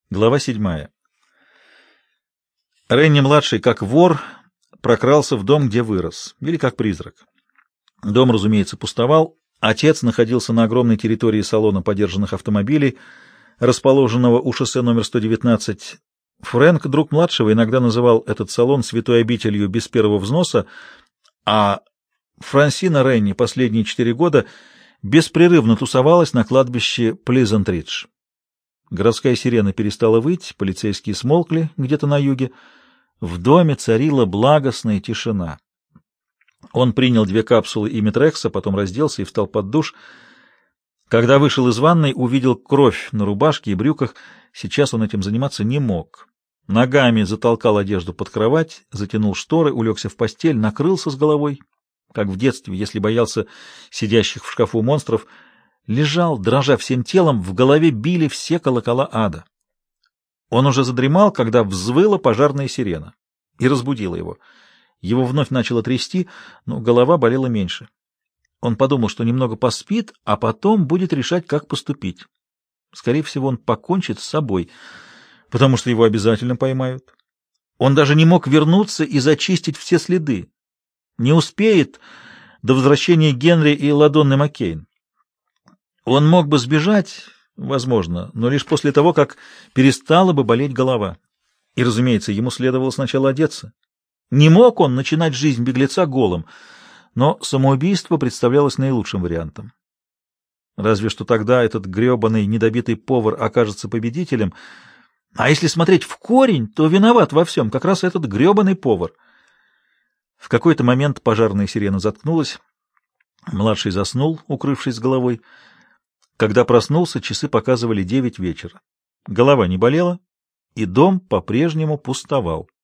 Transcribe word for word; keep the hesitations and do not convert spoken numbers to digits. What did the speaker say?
Глава седьмая. Ренни-младший, как вор, прокрался в дом, где вырос, или как призрак. Дом, разумеется, пустовал. Отец находился на огромной территории салона подержанных автомобилей, расположенного у шоссе номер сто девятнадцать. Фрэнк, друг младшего, иногда называл этот салон святой обителью без первого взноса, а Франсина Ренни последние четыре года беспрерывно тусовалась на кладбище Плизант-Ридж. Городская сирена перестала выть, полицейские смолкли где-то на юге. В доме царила благостная тишина. Он принял две капсулы Имитрекса, потом разделся и встал под душ. Когда вышел из ванной, увидел кровь на рубашке и брюках. Сейчас он этим заниматься не мог. Ногами затолкал одежду под кровать, затянул шторы, улегся в постель, накрылся с головой, как в детстве, если боялся сидящих в шкафу монстров. Лежал, дрожа всем телом, в голове били все колокола ада. Он уже задремал, когда взвыла пожарная сирена и разбудила его. Его вновь начало трясти, но голова болела меньше. Он подумал, что немного поспит, а потом будет решать, как поступить. Скорее всего, он покончит с собой, потому что его обязательно поймают. Он даже не мог вернуться и зачистить все следы. Не успеет до возвращения Генри и Ладонны Маккейн. Он мог бы сбежать, возможно, но лишь после того, как перестала бы болеть голова. И, разумеется, ему следовало сначала одеться. Не мог он начинать жизнь беглеца голым, но самоубийство представлялось наилучшим вариантом. Разве что тогда этот гребаный недобитый повар окажется победителем, а если смотреть в корень, то виноват во всем как раз этот гребаный повар. В какой-то момент пожарная сирена заткнулась, младший заснул, укрывшись головой. Когда проснулся, часы показывали девять вечера. Голова не болела, и дом по-прежнему пустовал.